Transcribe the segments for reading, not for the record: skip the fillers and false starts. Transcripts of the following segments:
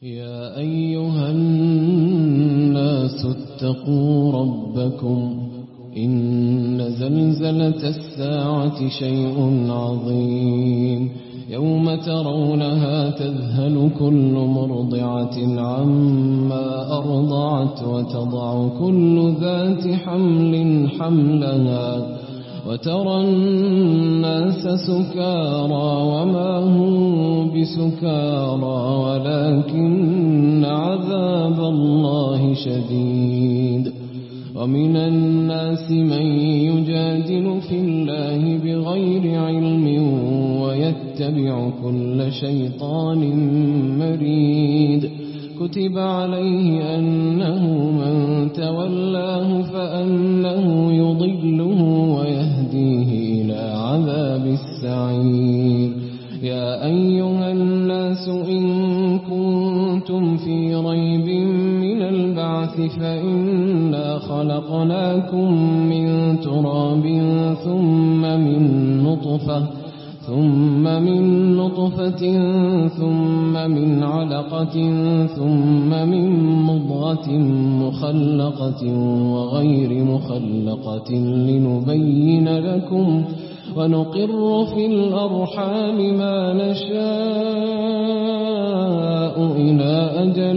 يا أيها الناس اتقوا ربكم إن زلزلة الساعة شيء عظيم يوم ترونها تذهل كل مرضعة عما أرضعت وتضع كل ذات حمل حملها وترى الناس سكارى وما هم بسكارى ولكن عذاب الله شديد ومن الناس من يجادل في الله بغير علم ويتبع كل شيطان مريد كتب عليه أنه من تولاه فأنه يضله ويهديه إلى عذاب السعير يا أيها الناس إن كنتم في ريب من البعث فإنا خلقناكم من تراب ثم من نطفة ثم من علقة ثم من مضغة مخلقة وغير مخلقة لنبين لكم ونقر في الأرحام ما نشاء إلى أجل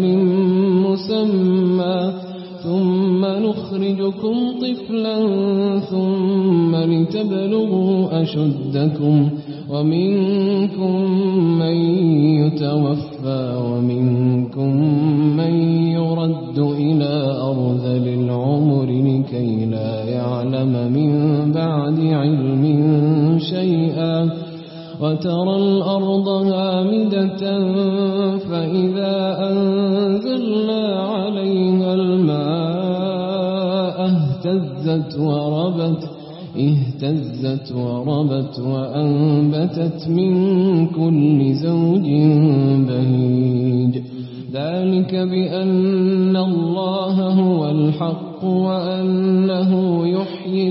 مسمى ثم نخرجكم طفلا ثم لتبلغوا أشدكم ومنكم من يتوفى ومنكم من يرد إلى أرذل العمر لكي لا يعلم من بعد علم شيئا وترى الأرض هامدة فإذا أنزلنا عليها الماء اهتزت وربت وأنبتت من كل زوج بهيج ذلك بأن الله هو الحق وأنه يحيي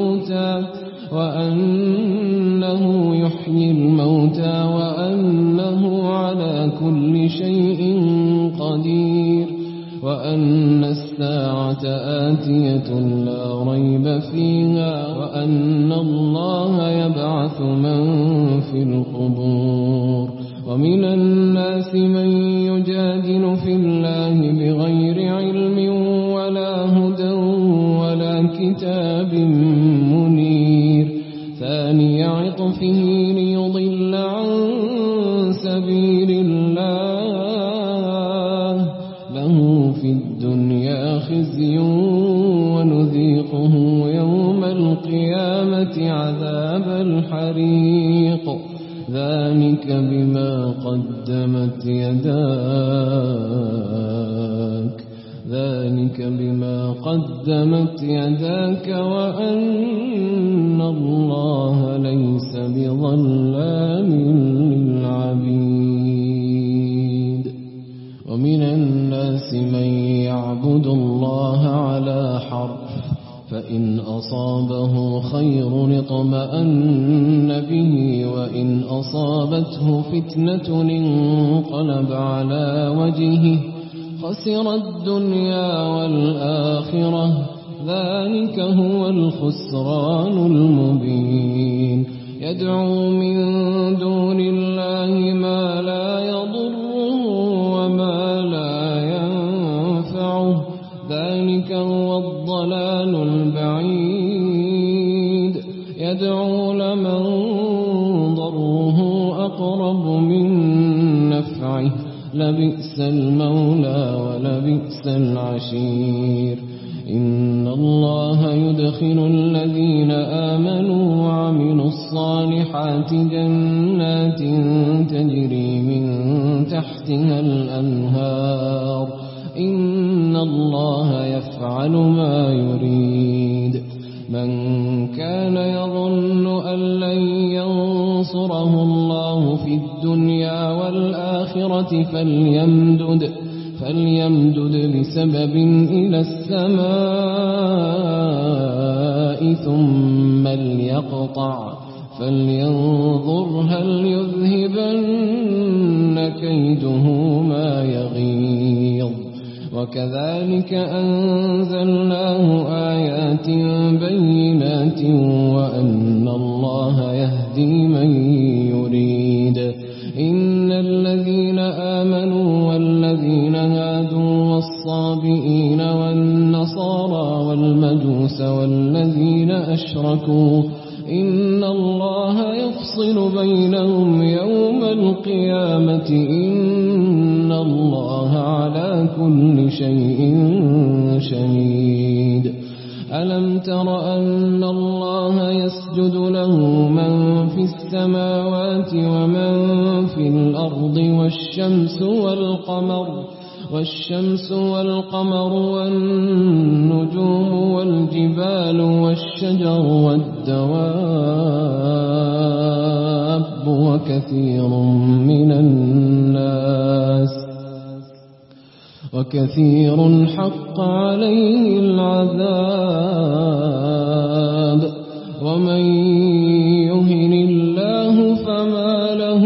الموتى وأنه على كل شيء قدير وأن الساعة آتية لا ريب فيها وأن الله يبعث من في القبور ومن الناس من يجادل في الله بغير علم ولا هدى ولا كتاب منير ثاني عطفه ليضل عن سبيل الله له في الدنيا خزي ونذيقه يوم القيامة عذاب الحريق ذلك بما قدمت يداك وأن الله ليس بظلام للعبيد ومن الناس من يعبد الله على حرف فإن أصابه خير اطمأن به وإن أصابته فتنة انقلب على وجهه خسر الدنيا والآخرة ذلك هو الخسران المبين يدعو من دون الله ما لا يضره وما لا ينفعه ذلك هو الضلال البعيد يدعو لمن ضره أقرب من نفعه لبئس المولى ولبئس العشير إن الله يدخل الذين آمنوا وعملوا الصالحات جنات تجري من تحتها الأنهار إن الله يفعل ما يريد من كان يظن أن لن ينصره الله في الدنيا والآخرة فليمدد بسبب إلى السماء ثم ليقطع فلينظر هل يذهبن كيده ما يغيظ وكذلك أنزلناه آيات بينات وأن الله يهدي من يريد. إن الذين آمنوا والذين هادوا والصابئين والنصارى والمجوس والذين أشركوا إن الله يفصل بينهم يوم القيامة إن الله على كل شيء شهيد. ألم تر أن الله يسجد له من في السماوات ومن في الأرض والشمس والقمر والنجوم والجبال والشجر والدواب وكثير حق عليه العذاب. ومن يهن الله فما له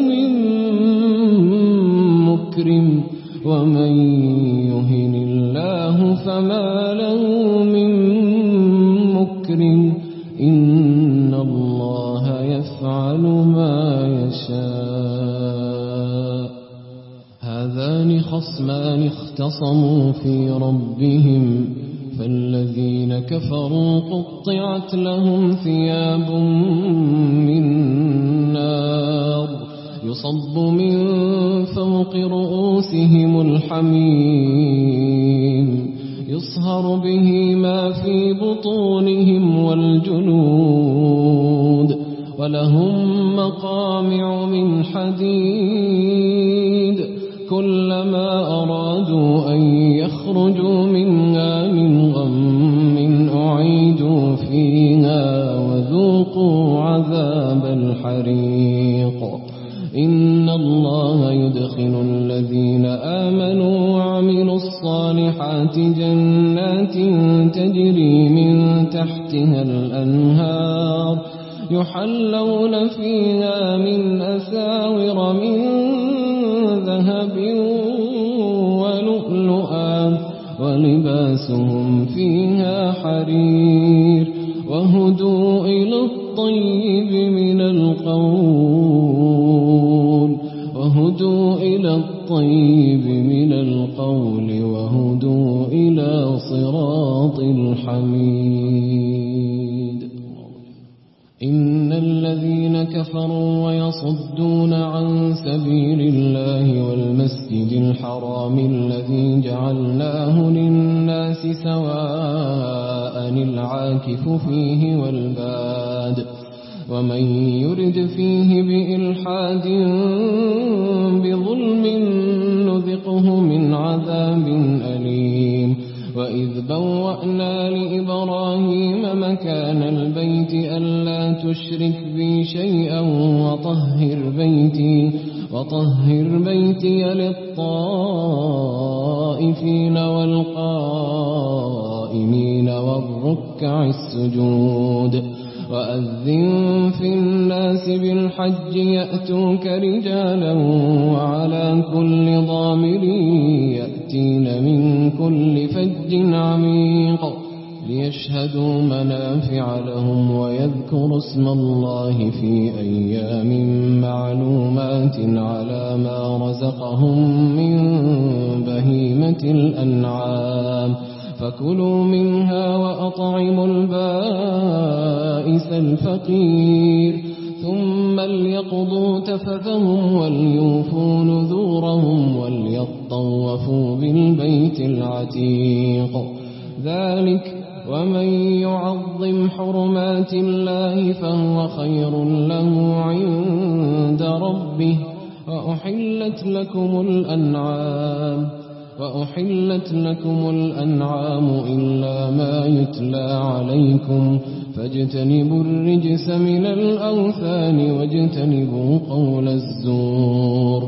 من مكرم إن الله يفعل ما يشاء. هذان خصمان اختصموا في ربهم فالذين كفروا قطعت لهم ثياب من نار يصب من فوق رؤوسهم الحميم يصهر به ما في بطونهم والجلود ولهم مقامع من حديد كلما أرادوا أن يخرجوا منها من غم أعيدوا فيها وذوقوا عذاب الحريق. إن الله يدخل الذين آمنوا وعملوا الصالحات جنات تجري من تحتها الأنهار يحلون فيها من أساور من ذهب ولؤلؤا ولباسهم فيها حرير وهدوا إلى الطيب من القول وهدوا إلى صراط الحميد. إن الذين كفروا ويصدون عن سبيل الله والمسجد الحرام الذي جعلناه للناس سواء العاكف فيه والباد ومن يرد فيه بإلحاد بظلم نذقه من عذاب أليم. وإذ بوأنا لإبراهيم مكان البيت ألا تشرك بي شيئا وطهر بيتي للطائفين والقائمين والركع السجود. وأذن في الناس بالحج يأتوك رجالا وعلى كل ضامر يأتين من كل فج عميق ليشهدوا منافع لهم ويذكروا اسم الله في أيام معلومات على ما رزقهم من بهيمة الأنعام فكلوا منها وأطعموا البائس الفقير ثم ليقضوا تفثهم وليوفوا نذورهم وليطوفوا بالبيت العتيق. ذلك ومن يعظم حرمات الله فهو خير له عند ربه. وأحلت لكم الأنعام إلا ما يتلى عليكم فاجتنبوا الرجس من الأوثان واجتنبوا قول الزور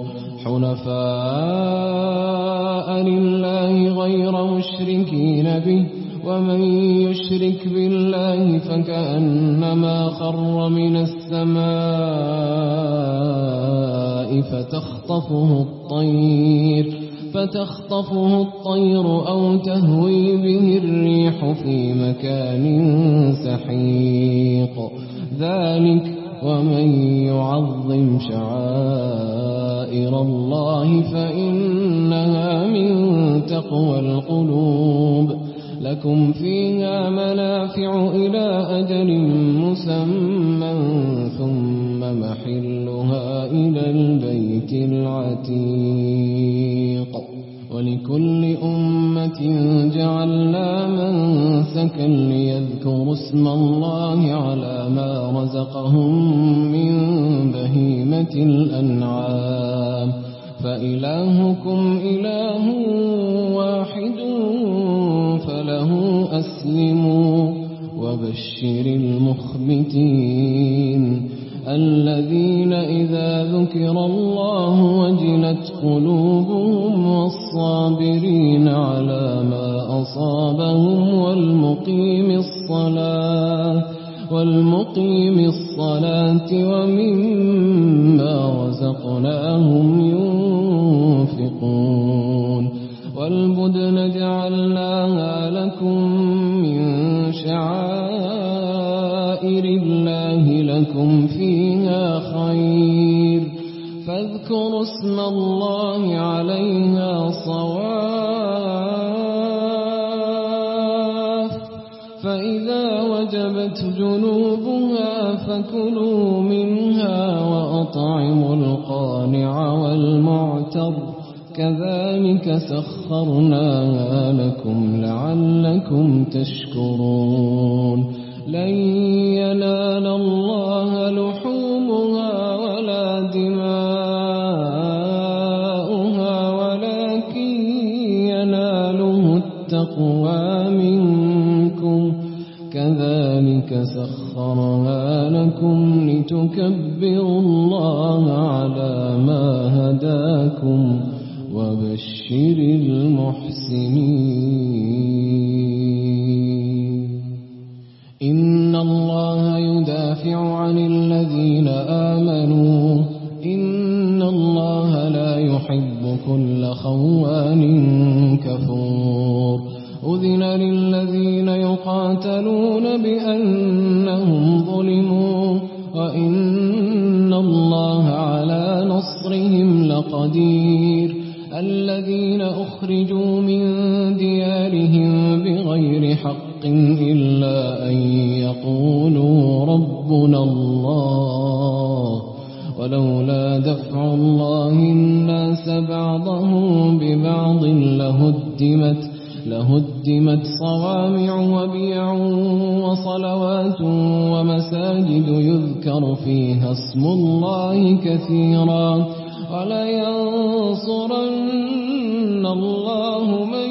حنفاء لله غير مشركين به ومن يشرك بالله فكأنما خر من السماء فتخطفه الطير فتخطفه الطير أو تهوي به الريح في مكان سحيق ذلك ومن يعظم شعائر الله فإنها من تقوى القلوب لكم فيها منافع إلى أجل مسمى ثم محلها إلى البيت العتيق ولكل أمة جعلنا منسكا ليذكروا اسم الله على ما رزقهم من بهيمة الأنعام فإلهكم إله واحد فله أسلموا وبشر المخبتين الذين إذا ذكر الله وجلت قلوبهم والصابرين على ما أصابهم والمقيم الصلاة ومما رزقناهم ينفقون والبدن جعلناها لكم من شعائر الله لكم فيها خير فاذكروا اسم الله عليها صواف فإذا وجبت جنوبها فكلوا منها وأطعموا القانع والمعتر كذلك سخرناها لكم لعلكم تشكرون لن ينال الله لحومها ولا دماؤها ولكن يناله التقوى منكم كذلك سخرها لكم لتكبروا الله على ما هداكم وبشر المحسنين إن الله يدافع عن الذين آمنوا إن الله لا يحب كل خوان كفور أذن للذين يقاتلون بأنهم ظلموا وإن الله على نصرهم لقدير الذين أخرجوا من ديارهم بغير حق إلا أن يقولوا ربنا الله ولولا دفع الله الناس بعضهم ببعض لهدمت صوامع وبيع وصلوات ومساجد يذكر فيها اسم الله كثيرا ولينصرن الله من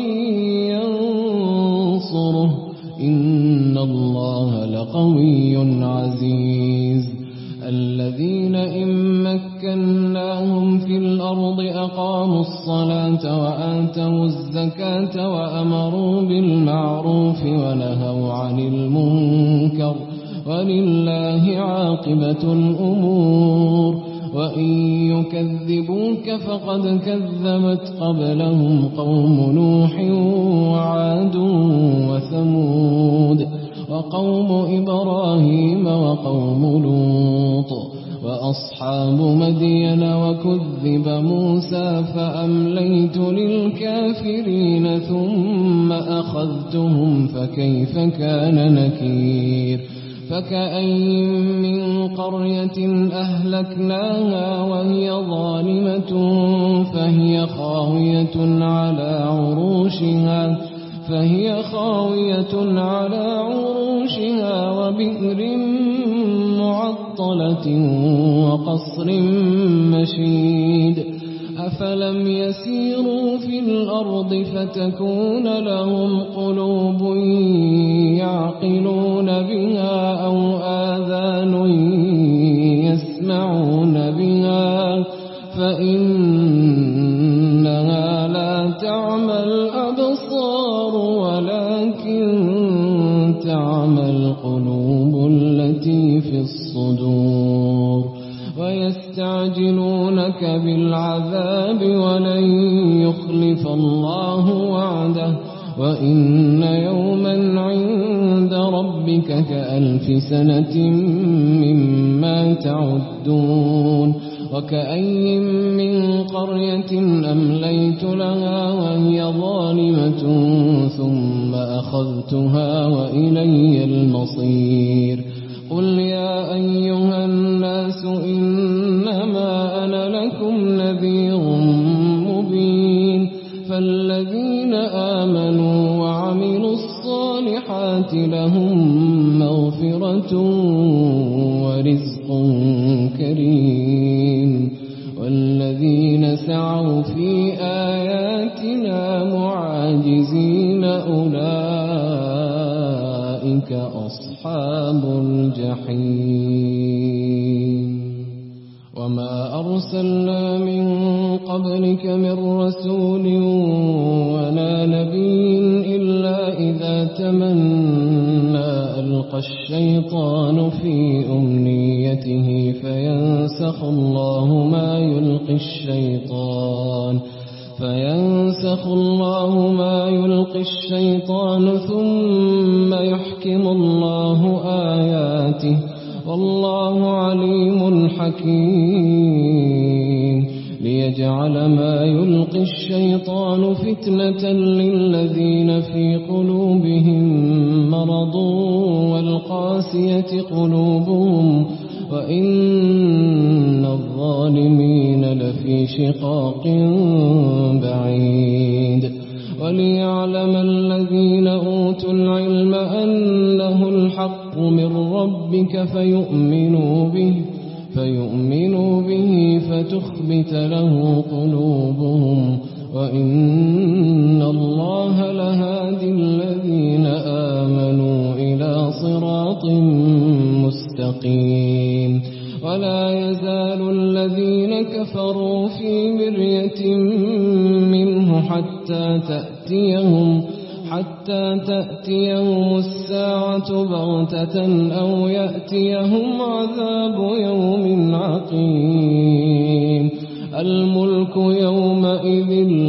ينصره إن الله لقوي عزيز الذين إن مكناهم في الأرض أقاموا الصلاة وآتوا الزكاة وأمروا بالمعروف ونهوا عن المنكر ولله عاقبة الأمور وإن يكذبوك فقد كذبت قبلهم قوم نوح وعاد وثمود وقوم إبراهيم وقوم لوط وأصحاب مدين وكذب موسى فأمليت للكافرين ثم أخذتهم فكيف كان نكير فكأين من قرية أهلكناها وهي ظالمة فهي خاوية على عروشها وبئر معطلة وقصر مشيد أفلم يسيروا في الأرض فتكون لهم قلوب يعقلون بها أو آذان يسمعون بها فإنها لا تعمى الأبصار ولكن تعمى القلوب التي في الصدور ويستعجلونك بالعذاب ولن يخلف الله وعده وإن يوما عند ربك كألف سنة مما تعدون وكأي من قرية أمليت لها وهي ظالمة ثم أخذتها وإلي المصير قل يا أيها الناس إنما أنا لكم نذير مبين فالذين آمنوا وعملوا الصالحات لهم مغفرة ورزق كريم والذين سعوا في آياتنا معاجزين أولئك أصحاب الجحيم وما أرسلنا من قبلك من رسول ولا نبي إلا إذا تمنى ألقى الشيطان في أمنيته فينسخ الله ما يلقي الشيطان ثم يحكم الله آياته والله عليم حكيم ليجعل ما يلقي الشيطان فتنة للذين في قلوبهم مرض والقاسية قلوبهم وإن الظالمين لفي شقاق بعيد وليعلم الذين أوتوا العلم أنه الحق من ربك فيؤمنوا به فتخبت له قلوبهم وإن الله لهادي الذين آمنوا إلى صراط مستقيم ولا يزال الذين كفروا في مرية منه حتى تأتيهم الساعة بغتة أو يأتيهم عذاب يوم عقيم الملك يومئذ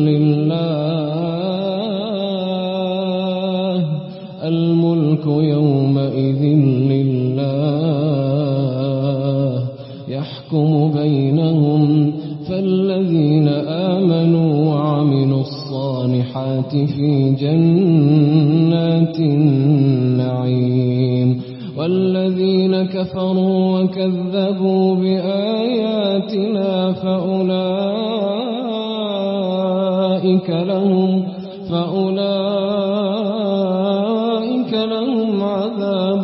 لله يحكم بينهم فالذين آمنوا وعملوا الصالحات في جنات النعيم والذين كفروا وكذبوا بآياتنا فأولئك لهم عذاب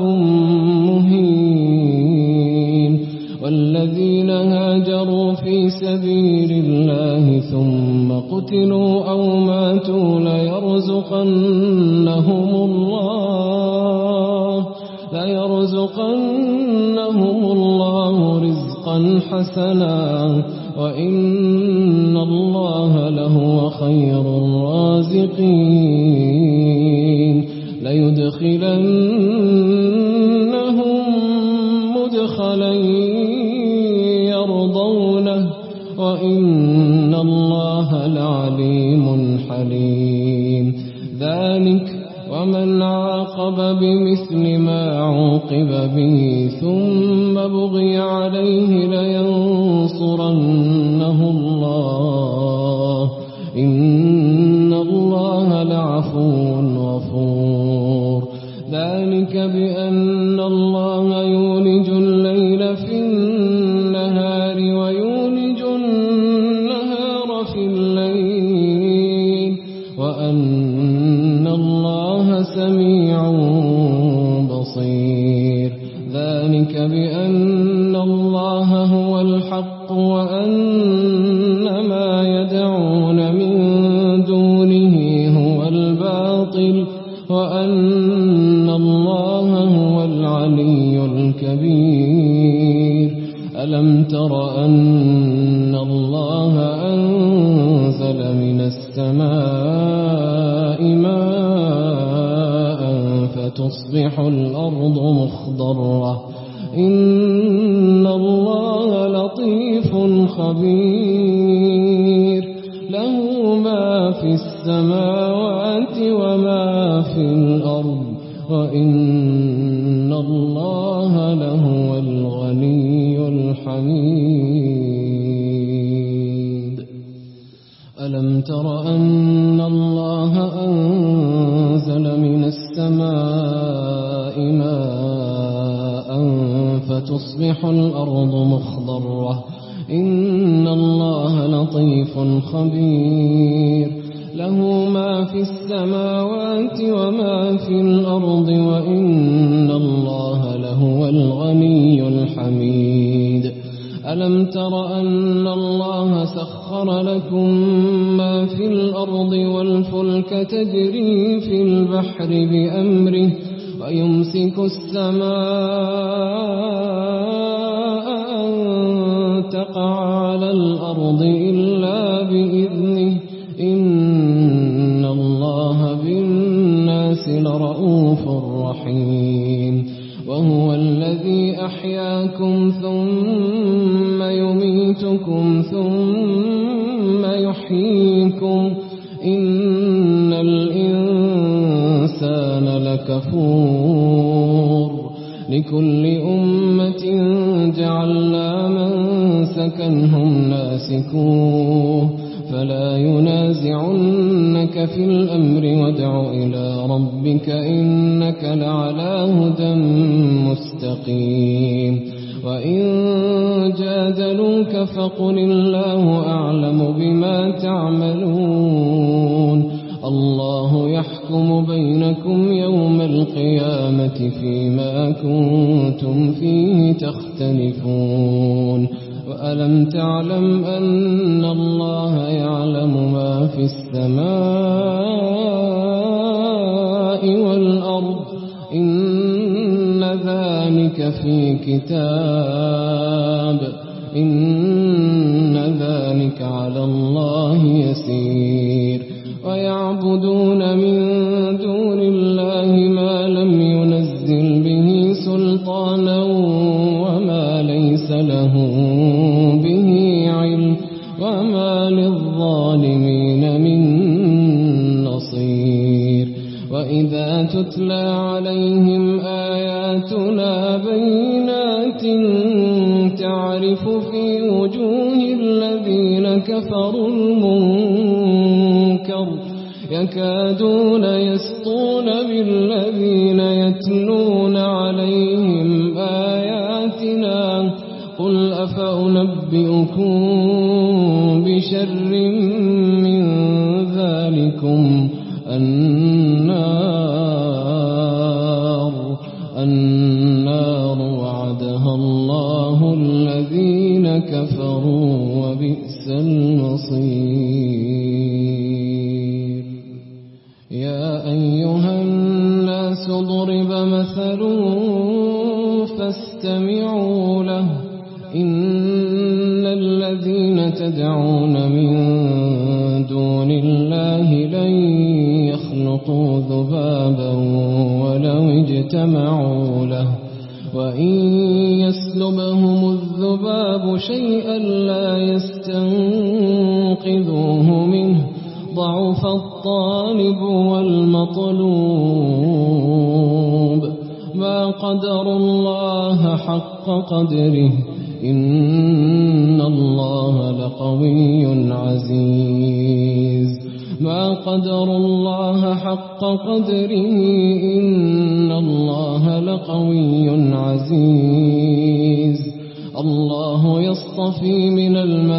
مهين والذين هاجروا في سبيل الله ثم قتلوا أو ماتوا ليرزقنهم الله رزقا حسنا وإن الله لهو خير الرازقين ليدخلنهم مدخلا يرضونه وإن الله لعليم حليم ذلك ومن عاقب بمثل ما عوقب به ثم بغي عليه لينصرنه الله إن الله لعفو غفور ذلك بأن الله يولج الليل في النهار ويولج النهار في الليل وأن الله سميع بصير ذلك بأن الله هو الحق وأن ما يدعون من دونه هو الباطل وأن الله هو العلي الكبير ألم تر أن الله أنزل من السماء ماء فتصبح الأرض مخضرة إن الله لطيف لطيف خبير له ما في السماوات وما في الأرض وإن الله لهو الغني الحميد ألم تر أن الله أنزل من السماء ماء فتصبح الأرض مخضرة إن الله لطيف خبير له ما في السماوات وما في الأرض وإن الله لهو الغني الحميد ألم تر أن الله سخر لكم ما في الأرض والفلك تجري في البحر بأمره ويمسك السماء أن تقع على الأرض إلا بإذنه إن الله بالناس لرؤوف رحيم وهو الذي أحياكم ثم يميتكم ثم يحييكم إن الإنسان لكفور لكل أمة جعلنا منسكا هم ناسكوه فلا ينازعنك في الأمر وادع إلى ربك إنك لعلى هدى مستقيم وإن جادلوك فقل الله أعلم بما تعملون الله يحكم بينكم يوم القيامة فيما كنتم فيه تختلفون وألم تعلم أن الله يعلم ما في السماء والأرض إن ذلك في كتاب إن ذلك على الله يسير ويعبدون من دون الله ما لم ينزل به سلطانا وما ليس له به علم وما للظالمين من نصير وإذا تتلى عليهم آياتنا بينات تعرف في وجوه الذين كفروا المنكر يكادون يسطون بالذين يتلون عليهم آياتنا قل أفأنبئكم بشر من ذلكم النار وعدها الله الذين كفروا وبئس المصير يا أيها الناس ضرب مثل فاستمعوا له إن الذين تدعون من دون الله لن يخلقوا ذبابا ولو اجتمعوا له وإن يسلبهم الذباب شيئا لا يستنقذوه منه ضعف الطالب والمطلوب ما قدروا الله حق قدره إن الله لقوي عزيز ما قدروا الله حق قدره إن الله لقوي عزيز الله يصطفي من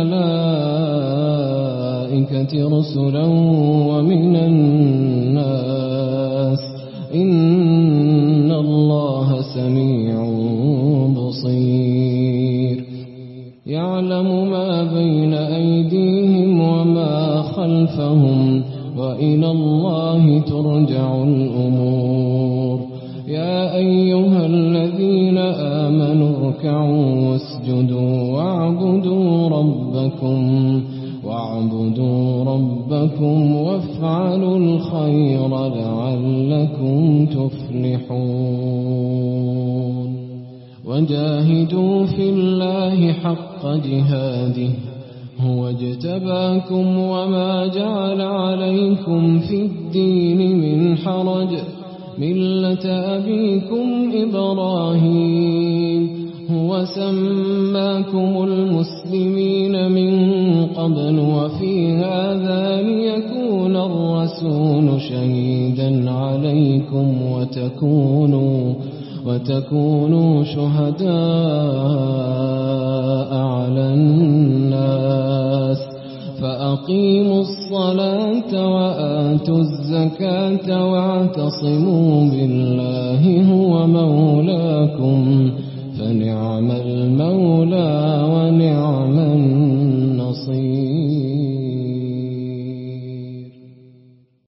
الملائكة رسلا ومن الناس إن الله سميع بصير يعلم ما بين أيديهم وما خلفهم وإلى الله ترجع الأمور يا أيها الذين آمنوا اركعوا واسجدوا واعبدوا ربكم وافعلوا الخير لعلكم تفلحون وجاهدوا في الله حق جهاده هو اجتباكم وما جعل عليكم في الدين من حرج ملة أبيكم إبراهيم هو سماكم المسلمين من قبل وفي هذا ليكون الرسول شهيدا عليكم وتكونوا شهداء على الناس فأقيموا الصلاة وآتوا الزكاة واعتصموا بالله